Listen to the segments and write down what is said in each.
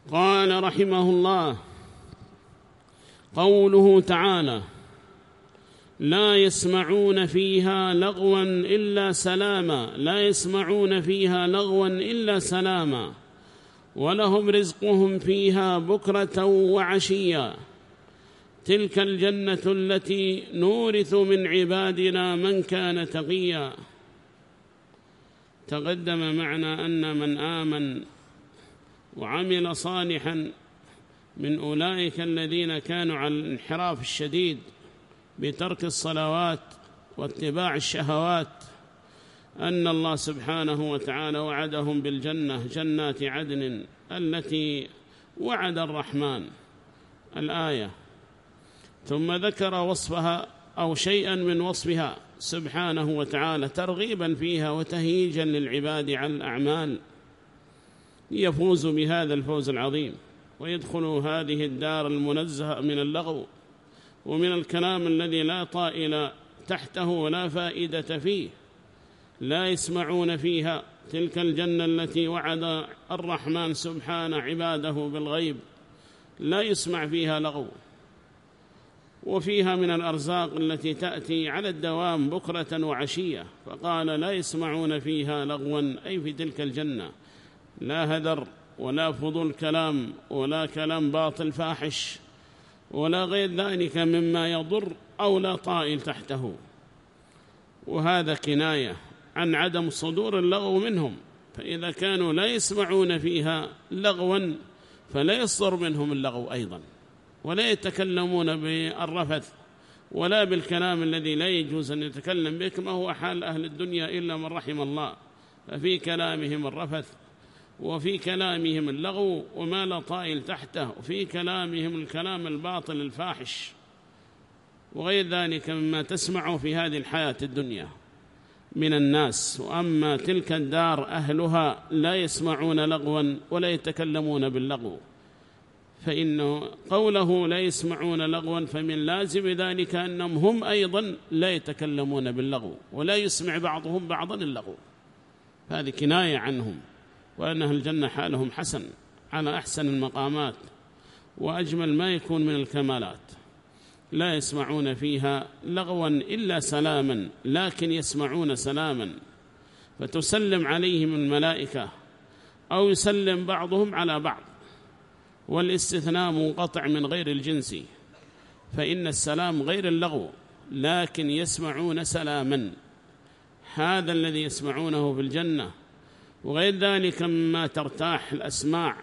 قال رحمه الله: قوله تعالى: لا يسمعون فيها لغوا إلا سلاما، لا يسمعون فيها لغوا إلا سلاما، ولهم رزقهم فيها بكرة وعشيا، تلك الجنة التي نورث من عبادنا من كان تقيا. تقدم معنا أن من آمن وعمل صالحا من أولئك الذين كانوا على الانحراف الشديد بترك الصلوات واتباع الشهوات أن الله سبحانه وتعالى وعدهم بالجنة، جنات عدن التي وعد الرحمن الآية، ثم ذكر وصفها أو شيئا من وصفها سبحانه وتعالى ترغيبا فيها وتهييجا للعباد على الأعمال يفوزوا بهذا الفوز العظيم ويدخلوا هذه الدار المنزهة من اللغو ومن الكلام الذي لا طائل تحته ولا فائدة فيه. لا يسمعون فيها، تلك الجنة التي وعد الرحمن سبحانه عباده بالغيب، لا يسمع فيها لغو، وفيها من الأرزاق التي تأتي على الدوام بكرة وعشية. فقال: لا يسمعون فيها لغوا، أي في تلك الجنة لا هدر ولا فضول كلام ولا كلام باطل فاحش ولا غير ذلك مما يضر أو لا طائل تحته، وهذا كناية عن عدم صدور اللغو منهم. فإذا كانوا لا يسمعون فيها لغوا فلا يصدر منهم اللغو أيضا، ولا يتكلمون بالرفث ولا بالكلام الذي لا يجوز أن يتكلم به، كما هو حال أهل الدنيا إلا من رحم الله، ففي كلامهم الرفث وفي كلامهم اللغو وما لا طائل تحته، وفي كلامهم الكلام الباطل الفاحش وغير ذلك مما تسمع في هذه الحياة الدنيا من الناس. وأما تلك الدار أهلها لا يسمعون لغوا ولا يتكلمون باللغو، فإنه قوله لا يسمعون لغوا فمن لازم ذلك أنهم هم أيضا لا يتكلمون باللغو ولا يسمع بعضهم بعضا اللغو، هذه كناية عنهم، وأن أهل الجنة حالهم حسن على أحسن المقامات وأجمل ما يكون من الكمالات. لا يسمعون فيها لغوا إلا سلاما، لكن يسمعون سلاما فتسلم عليهم الملائكة أو يسلم بعضهم على بعض، والاستثناء منقطع من غير الجنس، فإن السلام غير اللغو، لكن يسمعون سلاما، هذا الذي يسمعونه في الجنة. وغير ذلك مما ترتاح الأسماع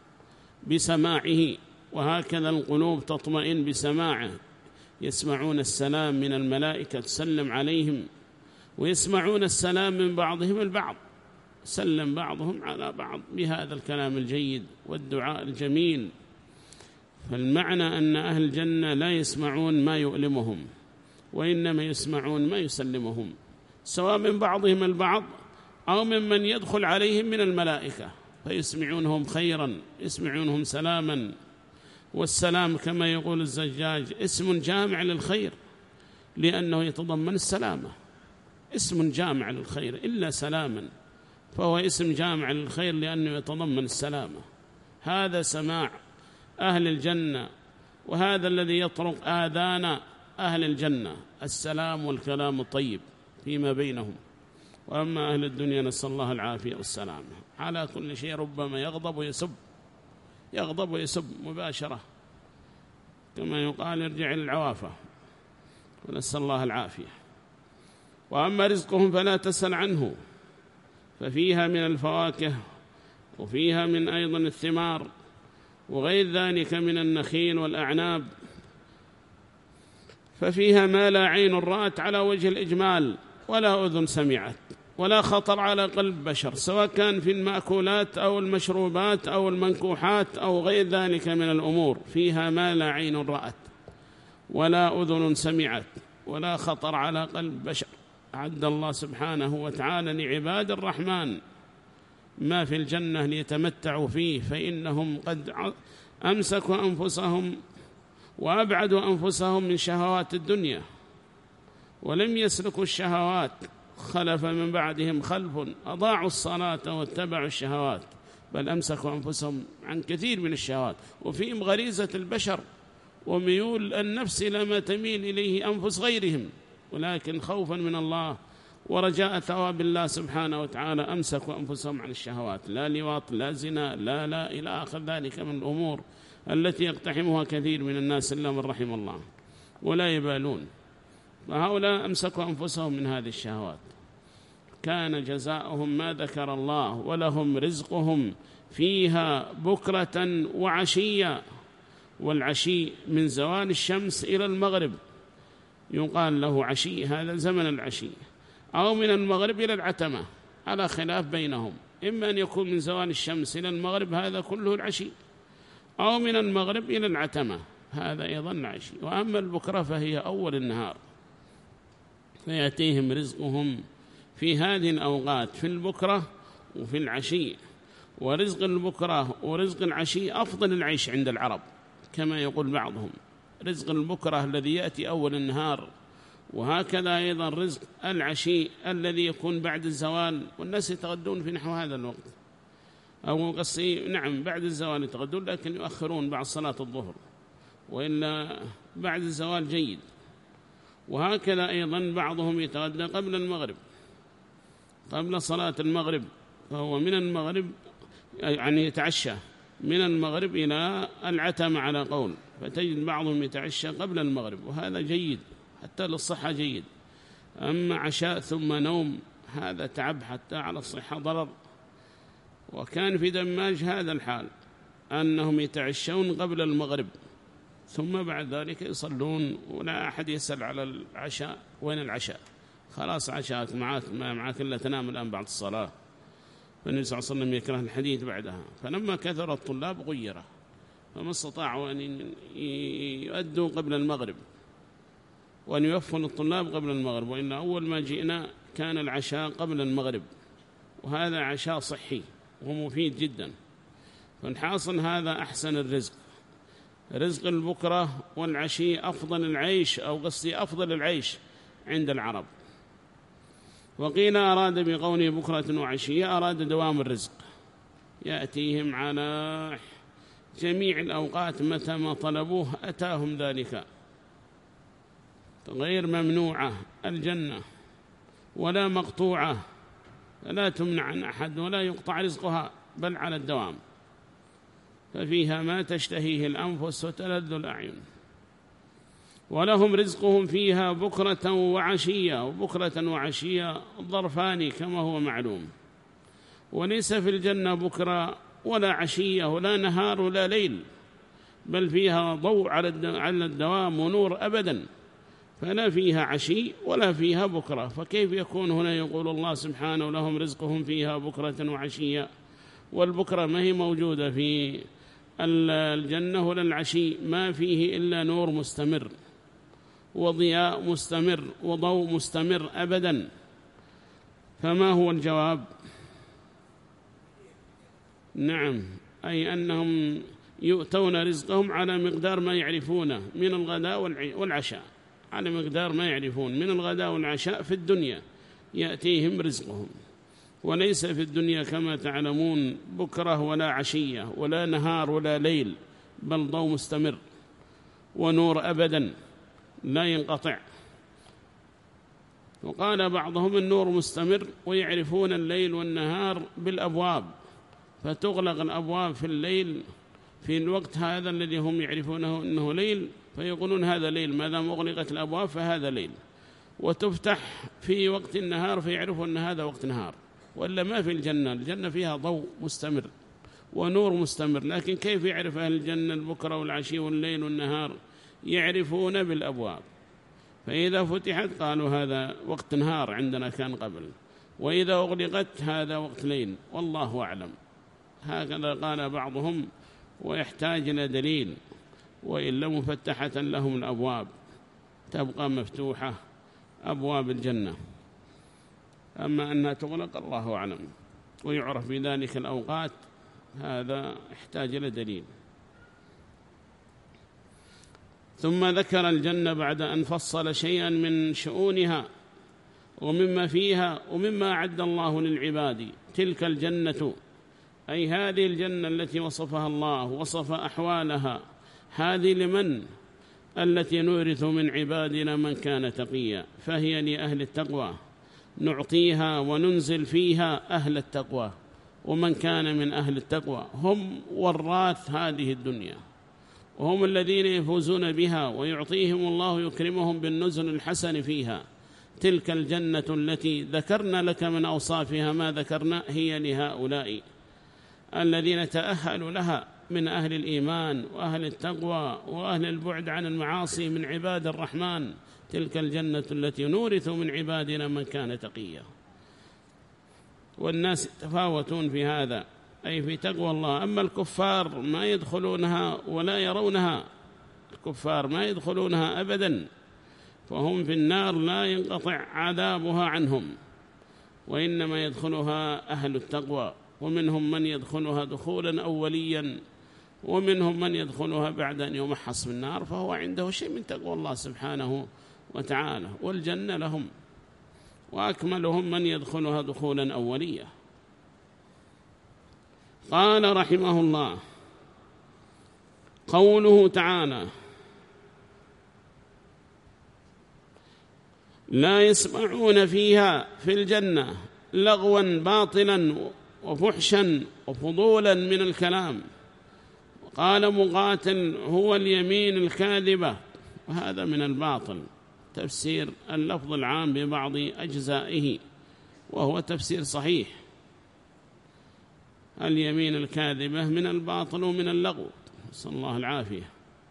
بسماعه، وهكذا القلوب تطمئن بسماعه. يسمعون السلام من الملائكة تسلم عليهم، ويسمعون السلام من بعضهم البعض، سلم بعضهم على بعض بهذا الكلام الجيد والدعاء الجميل. فالمعنى أن أهل الجنة لا يسمعون ما يؤلمهم، وإنما يسمعون ما يسلمهم، سواء من بعضهم البعض أو ممن يدخل عليهم من الملائكة، فيسمعونهم خيرا، يسمعونهم سلاما. والسلام كما يقول الزجاج اسم جامع للخير، لأنه يتضمن السلامة، اسم جامع للخير إلا سلاما، فهو اسم جامع للخير لأنه يتضمن السلامة. هذا سماع أهل الجنة، وهذا الذي يطرق آذان أهل الجنة، السلام والكلام الطيب فيما بينهم. وأما أهل الدنيا نسأل الله العافية والسلامة، على كل شيء ربما يغضب ويسب، يغضب ويسب مباشرة، كما يقال ارجع للعوافة، ونسأل الله العافية. وأما رزقهم فلا تسأل عنه، ففيها من الفواكه وفيها من أيضا الثمار وغير ذلك من النخيل والأعناب، ففيها ما لا عين رأت على وجه الإجمال ولا أذن سمعت ولا خطر على قلب بشر، سواء كان في المأكولات أو المشروبات أو المنكوحات أو غير ذلك من الأمور. فيها ما لا عين رأت ولا أذن سمعت ولا خطر على قلب بشر. أعد الله سبحانه وتعالى لعباد الرحمن ما في الجنة ليتمتعوا فيه، فإنهم قد أمسكوا أنفسهم وأبعدوا أنفسهم من شهوات الدنيا ولم يسلكوا الشهوات. خلف من بعدهم خلف أضاعوا الصلاة واتبعوا الشهوات بل أمسكوا أنفسهم عن كثير من الشهوات، وفيهم غريزة البشر وميول النفس إلى ما تميل إليه أنفس غيرهم، ولكن خوفا من الله ورجاء ثواب الله سبحانه وتعالى أمسكوا أنفسهم عن الشهوات، لا لواط لا زنا لا إلى آخر ذلك من الأمور التي يقتحمها كثير من الناس إلا من رحم الله، ولا يبالون. فهؤلاء أمسكوا أنفسهم من هذه الشهوات، كان جزاؤهم ما ذكر الله، ولهم رزقهم فيها بكرة وعشية. والعشي من زوال الشمس إلى المغرب يقال له عشي، هذا زمن العشي، أو من المغرب إلى العتمة على خلاف بينهم، إما أن يكون من زوال الشمس إلى المغرب هذا كله العشي، أو من المغرب إلى العتمة هذا أيضا العشي. وأما البكرة فهي أول النهار، فيأتيهم رزقهم في هذه الأوقات في البكرة وفي العشي. ورزق البكرة ورزق العشي أفضل العيش عند العرب كما يقول بعضهم، رزق البكرة الذي يأتي أول النهار، وهكذا أيضا رزق العشي الذي يكون بعد الزوال، والناس يتغدون في نحو هذا الوقت، أو قصي نعم بعد الزوال يتغدون، لكن يؤخرون بعد صلاة الظهر، وإلا بعد الزوال جيد. وهكذا أيضا بعضهم يتغدى قبل المغرب، قبل صلاة المغرب، فهو من المغرب يعني يتعشى من المغرب إلى العتمة على قول، فتجد بعضهم يتعشى قبل المغرب، وهذا جيد حتى للصحة جيد. أما عشاء ثم نوم هذا تعب حتى على الصحة ضرر. وكان في دماج هذا الحال، أنهم يتعشون قبل المغرب ثم بعد ذلك يصلون، ولا أحد يسأل على العشاء، وين العشاء؟ خلاص عشاءك معك إلا تنام الآن بعد الصلاة. فالنبي صلى الله عليه وسلم يكره الحديث بعدها، فلما كثر الطلاب غيره، فما استطاعوا أن يؤدوا قبل المغرب وأن يوفوا الطلاب قبل المغرب، وإن أول ما جئنا كان العشاء قبل المغرب، وهذا عشاء صحي ومفيد جدا. فالحاصل هذا أحسن الرزق، رزق البكرة والعشي أفضل العيش، أو قصدي أفضل العيش عند العرب. وقيل أراد بقوله بكرة وعشية أراد دوام الرزق، يأتيهم على جميع الأوقات متى ما طلبوه أتاهم ذلك، غير ممنوعة الجنة ولا مقطوعة، لا تمنع عن أحد ولا يقطع رزقها، بل على الدوام، ففيها ما تشتهيه الأنفس وتلذ الأعين. ولهم رزقهم فيها بكرة وعشية، وبكرة وعشية ظرفان كما هو معلوم، وليس في الجنة بكرة ولا عشية ولا نهار ولا ليل، بل فيها ضوء على الدوام ونور أبدا، فلا فيها عشي ولا فيها بكرة. فكيف يكون هنا يقول الله سبحانه لهم رزقهم فيها بكرة وعشية، والبكرة ما هي موجودة في الجنة ولا العشي، ما فيه إلا نور مستمر وضياء مستمر وضوء مستمر أبدا. فما هو الجواب؟ نعم، أي أنهم يؤتون رزقهم على مقدار ما يعرفونه من الغداء والعشاء، على مقدار ما يعرفون من الغداء والعشاء في الدنيا يأتيهم رزقهم، وليس في الدنيا كما تعلمون بكرة ولا عشية ولا نهار ولا ليل، بل ضوء مستمر ونور أبدا لا ينقطع. وقال بعضهم النور مستمر، ويعرفون الليل والنهار بالأبواب، فتغلق الأبواب في الليل في الوقت هذا الذي هم يعرفونه أنه ليل، فيقولون هذا ليل، ما دام أغلقت الأبواب فهذا ليل، وتفتح في وقت النهار فيعرفوا أن هذا وقت نهار. وإلا ما في الجنة، الجنة فيها ضوء مستمر ونور مستمر، لكن كيف يعرف أهل الجنة البكرة والعشي والليل والنهار؟ يعرفون بالأبواب، فإذا فتحت قالوا هذا وقت نهار عندنا كان قبل، وإذا أغلقت هذا وقت ليل، والله أعلم. هكذا قال بعضهم، ويحتاج إلى دليل، وإلا مفتحة لهم الأبواب، تبقى مفتوحة أبواب الجنة، أما أنها تغلق الله أعلم. ويعرف بذلك الأوقات، هذا يحتاج إلى دليل. ثم ذكر الجنة بعد أن فصل شيئا من شؤونها ومما فيها ومما أعد الله للعباد. تلك الجنة أي هذه الجنة التي وصفها الله وصف أحوالها، هذه لمن؟ التي نورث من عبادنا من كان تقيا، فهي لأهل التقوى، نعطيها وننزل فيها أهل التقوى، ومن كان من أهل التقوى هم وراث هذه الدنيا، وهم الذين يفوزون بها ويعطيهم الله يكرمهم بالنزل الحسن فيها. تلك الجنة التي ذكرنا لك من أوصافها ما ذكرنا هي لهؤلاء الذين تأهلوا لها من أهل الإيمان وأهل التقوى وأهل البعد عن المعاصي من عباد الرحمن. تلك الجنة التي نورث من عبادنا من كان تقيا. والناس يتفاوتون في هذا، أي في تقوى الله. أما الكفار ما يدخلونها ولا يرونها، الكفار ما يدخلونها أبدا، فهم في النار لا ينقطع عذابها عنهم، وإنما يدخلها أهل التقوى، ومنهم من يدخلها دخولا أوليا، ومنهم من يدخلها بعد أن يمحص في النار، فهو عنده شيء من تقوى الله سبحانه وتعالى. والجنة لهم، وأكملهم من يدخلها دخولا أوليا. قال رحمه الله: قوله تعالى: لا يسمعون فيها في الجنة لغوا باطلا وفحشا وفضولا من الكلام. قال مقاتل: هو اليمين الكاذبة، وهذا من الباطل، تفسير اللفظ العام ببعض أجزائه، وهو تفسير صحيح. اليمين الكاذبة من الباطل ومن اللغو، نسأل الله العافية،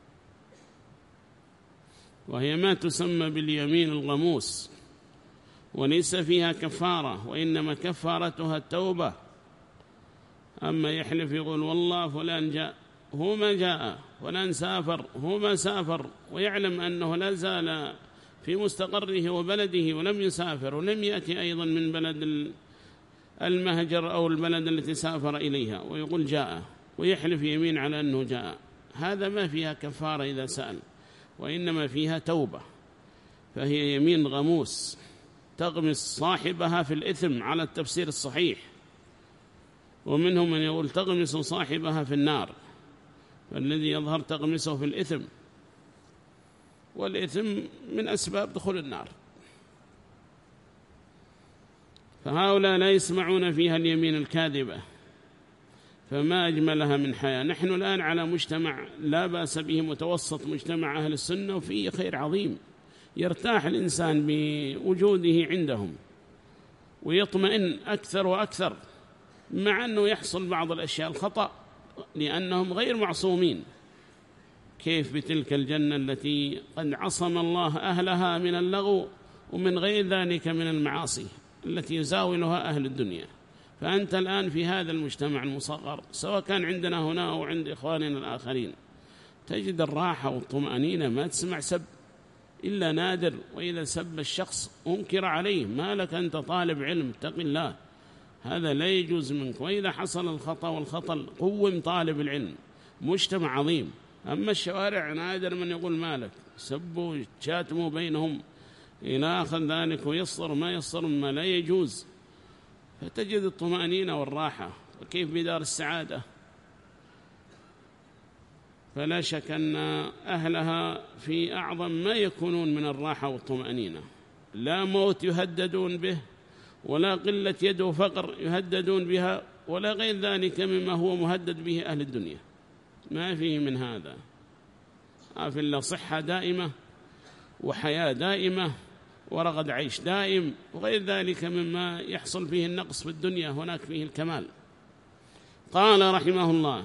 وهي ما تسمى باليمين الغموس، وليس فيها كفارة، وإنما كفارتها التوبة. أما يحلف يقول والله فلان جاء هو ما جاء، فلان سافر هو ما سافر، ويعلم أنه لا زال في مستقره وبلده ولم يسافر، ولم يأتي أيضا من بلد المهجر أو البلد التي سافر إليها، ويقول جاء، ويحلف يمين على أنه جاء. هذا ما فيها كفارة إذا سأل، وإنما فيها توبة، فهي يمين غموس تغمس صاحبها في الإثم على التفسير الصحيح. ومنهم من يقول تغمس صاحبها في النار، فالذي يظهر تغمسه في الإثم، والإثم من أسباب دخول النار. فهؤلاء لا يسمعون فيها اليمين الكاذبة، فما أجملها من حياة. نحن الآن على مجتمع لا بأس به، متوسط، مجتمع أهل السنة، وفيه خير عظيم، يرتاح الإنسان بوجوده عندهم ويطمئن أكثر وأكثر، مع أنه يحصل بعض الأشياء الخطأ لأنهم غير معصومين. كيف بتلك الجنة التي قد عصم الله أهلها من اللغو ومن غير ذلك من المعاصي التي يزاولها أهل الدنيا. فأنت الآن في هذا المجتمع المصغر، سواء كان عندنا هنا أو عند إخواننا الآخرين، تجد الراحة والطمأنينة، ما تسمع سب إلا نادر، وإذا سب الشخص أنكر عليه، ما لك أنت طالب علم، اتق الله، هذا لا يجوز منك. وإذا حصل الخطأ والخطل قوم طالب العلم، مجتمع عظيم. أما الشوارع نادر من يقول مالك، سبوا شاتموا بينهم إلى آخر ذلك، ويصر ما يصر ما لا يجوز. فتجد الطمأنينة والراحة، وكيف بدار السعادة. فلا شك أن أهلها في أعظم ما يكونون من الراحة والطمأنينة، لا موت يهددون به، ولا قلة يد وفقر يهددون بها، ولا غير ذلك مما هو مهدد به أهل الدنيا، ما فيه من هذا. في الله صحة دائمة وحياة دائمة ورغد عيش دائم، وغير ذلك مما يحصل فيه النقص في الدنيا هناك فيه الكمال. قال رحمه الله: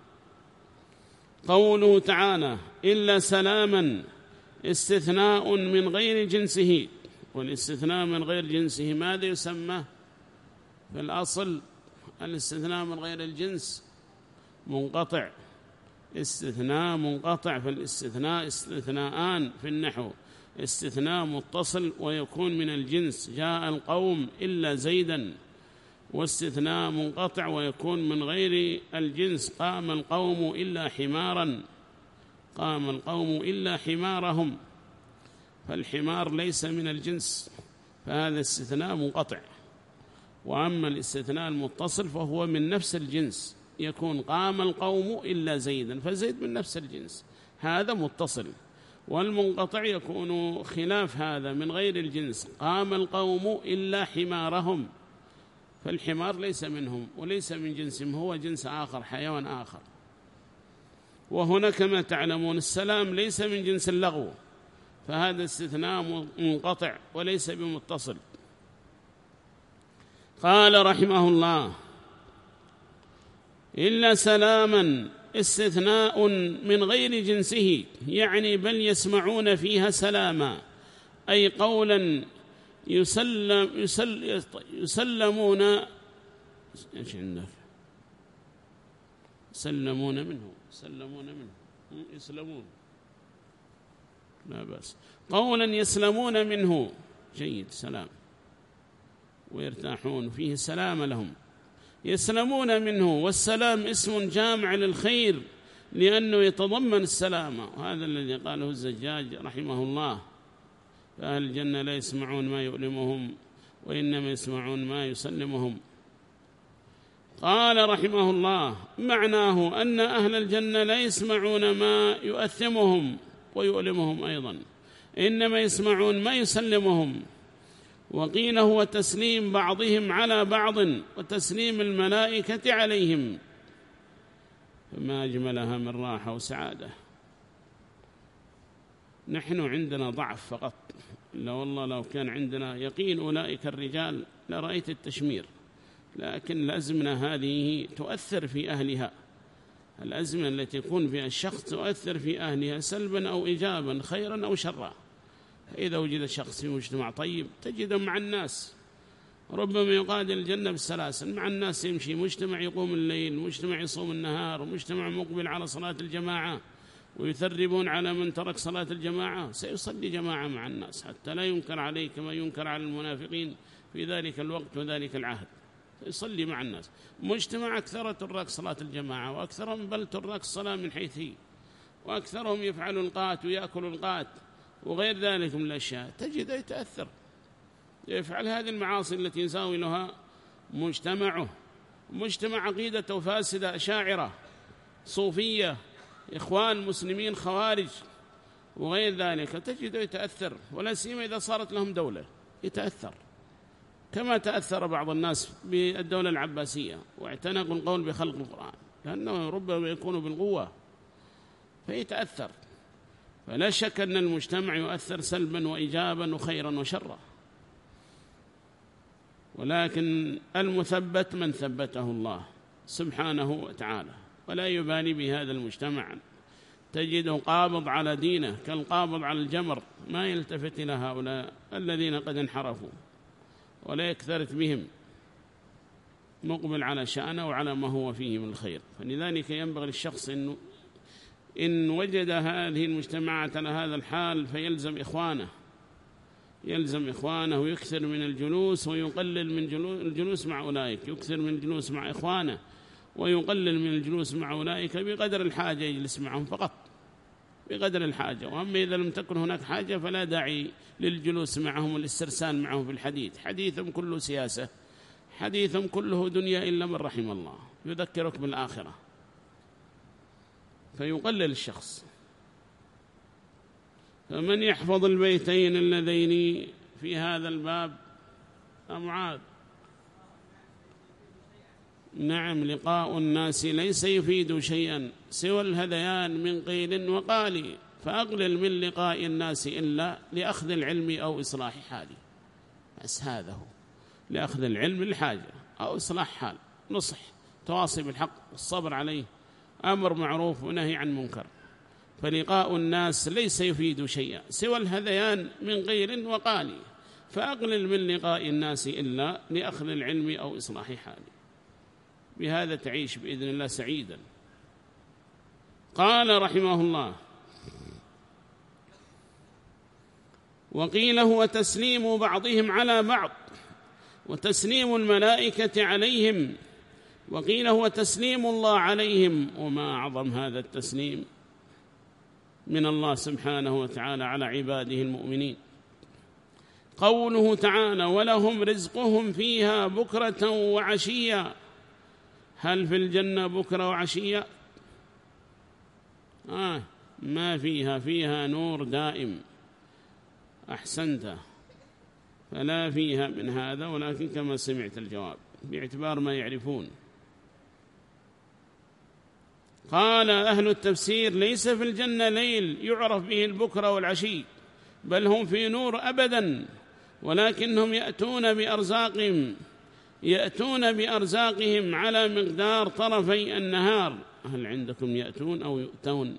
قوله تعالى: إلا سلاما، استثناء من غير جنسه. والاستثناء من غير جنسه ماذا يسمى؟ في الأصل الاستثناء من غير الجنس منقطع، استثناء منقطع. فالاستثناء استثناءان في النحو: استثناء متصل ويكون من الجنس، جاء القوم إلا زيدا، واستثناء منقطع ويكون من غير الجنس، قام القوم إلا حمارا، قام القوم إلا حمارهم. فالحمار ليس من الجنس، فهذا استثناء منقطع. وأما الاستثناء المتصل فهو من نفس الجنس، يكون قام القوم إلا زيدا، فزيد من نفس الجنس، هذا متصل. والمنقطع يكون خلاف هذا من غير الجنس، قام القوم إلا حمارهم، فالحمار ليس منهم وليس من جنسهم، هو جنس آخر، حيوان آخر. وهنا كما تعلمون السلام ليس من جنس اللغو، فهذا استثناء منقطع وليس بمتصل. قال رحمه الله: إلا سلاما استثناء من غير جنسه، يعني بل يسمعون فيها سلاما، أي قولا يسلمون لا بأس، قولا يسلمون منه، جيد، سلام، ويرتاحون فيه السلام لهم، يسلمون منه. والسلام اسم جامع للخير لأنه يتضمن السلامة، وهذا الذي قاله الزجاج رحمه الله: فأهل الجنة لا يسمعون ما يؤلمهم وإنما يسمعون ما يسلمهم. قال رحمه الله: معناه أن أهل الجنة لا يسمعون ما يؤثمهم ويؤلمهم أيضا، إنما يسمعون ما يسلمهم. وقيل هو تسليم بعضهم على بعض وتسليم الملائكة عليهم، فما أجملها من راحة وسعادة. نحن عندنا ضعف فقط، لا والله لو كان عندنا يقين أولئك الرجال لرأيت التشمير، لكن الأزمنة هذه تؤثر في أهلها، الأزمنة التي يكون فيها الشخص تؤثر في أهلها سلبا أو إيجابا، خيرا أو شرا. إذا وجد شخص في مجتمع طيب تجده مع الناس، ربما يقادر الجنة بالسلاسل، مع الناس يمشي، مجتمع يقوم الليل، مجتمع يصوم النهار، مجتمع مقبل على صلاة الجماعة، ويثربون على من ترك صلاة الجماعة، سيصلي جماعة مع الناس حتى لا ينكر عليه كما ينكر على المنافقين في ذلك الوقت وذلك العهد، يصلي مع الناس. مجتمع أكثر ترك صلاة الجماعة، وأكثرهم بل ترك الصلاة من حيث هي، وأكثرهم يفعل القات ويأكل القات وغير ذلك من الأشياء، تجد يتأثر، يفعل هذه المعاصي التي يزاولها مجتمعه، مجتمع عقيدته فاسدة، أشاعرة، صوفية، إخوان مسلمين، خوارج وغير ذلك، تجد يتأثر، ولا سيما إذا صارت لهم دولة يتأثر، كما تأثر بعض الناس بالدولة العباسية واعتنقوا القول بخلق القرآن، لأنه ربما يكون بالقوة فيتأثر. فلا شك أن المجتمع يؤثر سلبا وإيجابا وخيرا وشرا، ولكن المثبت من ثبته الله سبحانه وتعالى، ولا يبالي بهذا المجتمع، تجده قابض على دينه كالقابض على الجمر، ما يلتفت إلى هؤلاء الذين قد انحرفوا ولا يكثرت بهم، مقبل على شأنه وعلى ما هو فيه من الخير. فلذلك ينبغي للشخص أنه إن وجد هذه المجتمعات على هذا الحال فيلزم إخوانه ويكثر من الجلوس ويقلل من الجلوس مع أولئك، يكثر من الجلوس مع إخوانه ويقلل من الجلوس مع أولئك بقدر الحاجة، يجلس معهم فقط بقدر الحاجة. وأما إذا لم تكن هناك حاجة فلا داعي للجلوس معهم والاسترسال معهم في الحديث، حديثهم كله سياسة، حديثهم كله دنيا إلا من رحم الله، يذكرك بالآخرة، فيقلل الشخص. فمن يحفظ البيتين اللذين في هذا الباب معاذ؟ نعم، لقاء الناس ليس يفيد شيئا سوى الهذيان من قيل وقال، فأقلل من لقاء الناس إلا لأخذ العلم أو إصلاح حالي، بس هذا هو، لأخذ العلم الحاجة أو إصلاح حال، نصح، تواصي بالحق، الصبر عليه، أمر معروف ونهي عن منكر. فلقاء الناس ليس يفيد شيئا سوى الهذيان من قيل وقال، فأقلل من لقاء الناس إلا لأخذ العلم أو إصلاح حالي، بهذا تعيش بإذن الله سعيدا. قال رحمه الله: وقيل هو تسليم بعضهم على بعض وتسليم الملائكة عليهم، وقيل هو تسليم الله عليهم. وما أعظم هذا التسليم من الله سبحانه وتعالى على عباده المؤمنين. قوله تعالى ولهم رزقهم فيها بكرة وعشية. هل في الجنة بكرة وعشية؟ ما فيها نور دائم. أحسنت، فلا فيها من هذا، ولكن كما سمعت الجواب باعتبار ما يعرفون. قال أهل التفسير ليس في الجنة ليل يعرف به البكرة والعشي، بل هم في نور أبدا، ولكنهم يأتون بأرزاقهم على مقدار طرفي النهار. هل عندكم يأتون أو يؤتون؟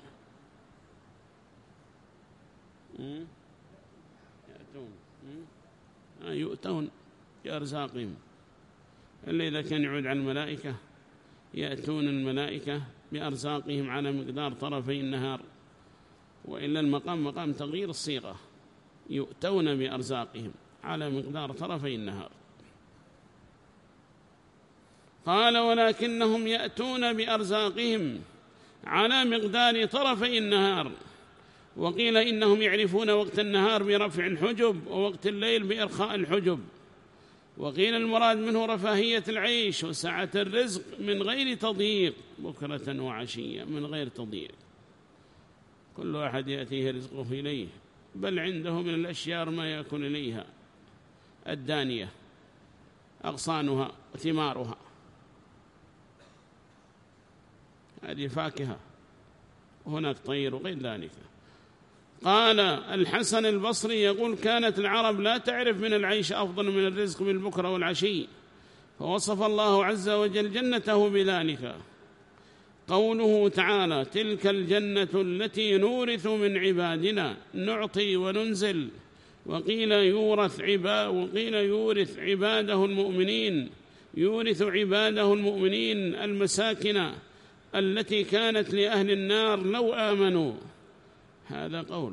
يؤتون بأرزاقهم، إلا إذا كان يعود على الملائكة، يأتون الملائكة بأرزاقهم على مقدار طرفي النهار، وإلا مقام تغيير الصيغة، يؤتون بأرزاقهم على مقدار طرفي النهار. قال ولكنهم يأتون بأرزاقهم على مقدار طرفي النهار. وقيل إنهم يعرفون وقت النهار برفع الحجب، ووقت الليل بإرخاء الحجب. وقيل المراد منه رفاهية العيش وسعة الرزق من غير تضييق، بكرة وعشية من غير تضييق، كل واحد يأتيه رزقه إليه، بل عنده من الأشياء ما يأكل إليها الدانية، أغصانها وثمارها، هذه فاكهة، وهناك طير وغير ذلك. قال الحسن البصري يقول كانت العرب لا تعرف من العيش أفضل من الرزق بالبكرة والعشي، فوصف الله عز وجل جنته بذلك. قوله تعالى تلك الجنة التي نورث من عبادنا نعطي وننزل. وقيل يورث عباده المؤمنين، يورث عباده المؤمنين المساكن التي كانت لأهل النار لو آمنوا. هذا قول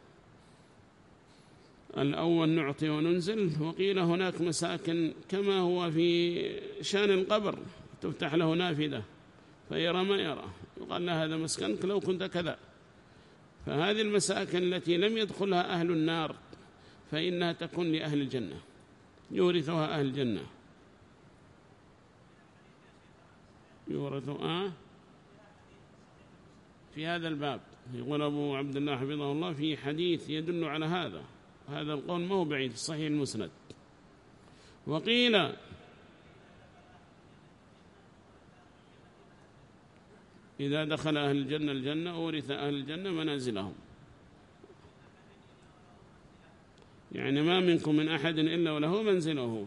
الأول نعطي وننزل. وقيل هناك مساكن كما هو في شان القبر، تفتح له نافذة فيرى ما يرى، يقال له هذا مسكنك لو كنت كذا. فهذه المساكن التي لم يدخلها أهل النار فإنها تكون لأهل الجنة، يورثها أهل الجنة. يورثوا في هذا الباب يقول أبو عبد الله حفظه الله في حديث يدل على هذا، هذا القول ما هو بعيد، صحيح المسند. وقيل إذا دخل أهل الجنة الجنة أورث أهل الجنة منازلهم، يعني ما منكم من أحد إلا وله منزله.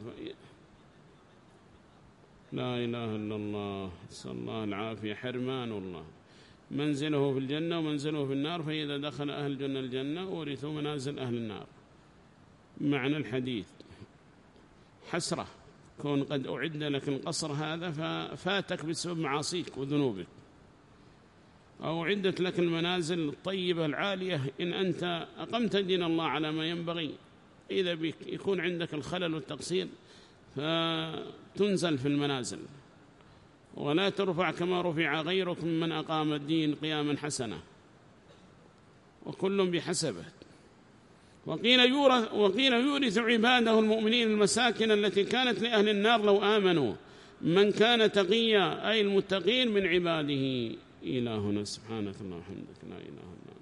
لا إله إلا الله، نسأل الله العافية، حرمان والله. منزله في الجنة ومنزله في النار، فإذا دخل أهل الجنة الجنة أورثوا منازل أهل النار. معنى الحديث حسرة كون قد أعد لك القصر هذا ففاتك بسبب معاصيك وذنوبك، أو أعدت لك المنازل الطيبة العالية إن أنت أقمت دين الله على ما ينبغي. إذا بك يكون عندك الخلل والتقصير فتنزل في المنازل، ولا ترفع كما رفع غيرك ممن أقام الدين قياما حسنا، وكل بحسبه. وقيل يورث عباده المؤمنين المساكن التي كانت لأهل النار لو آمنوا، من كان تقيا أي المتقين من عباده. إلهنا سبحانك اللهم وبحمدك لا إله إلا أنت.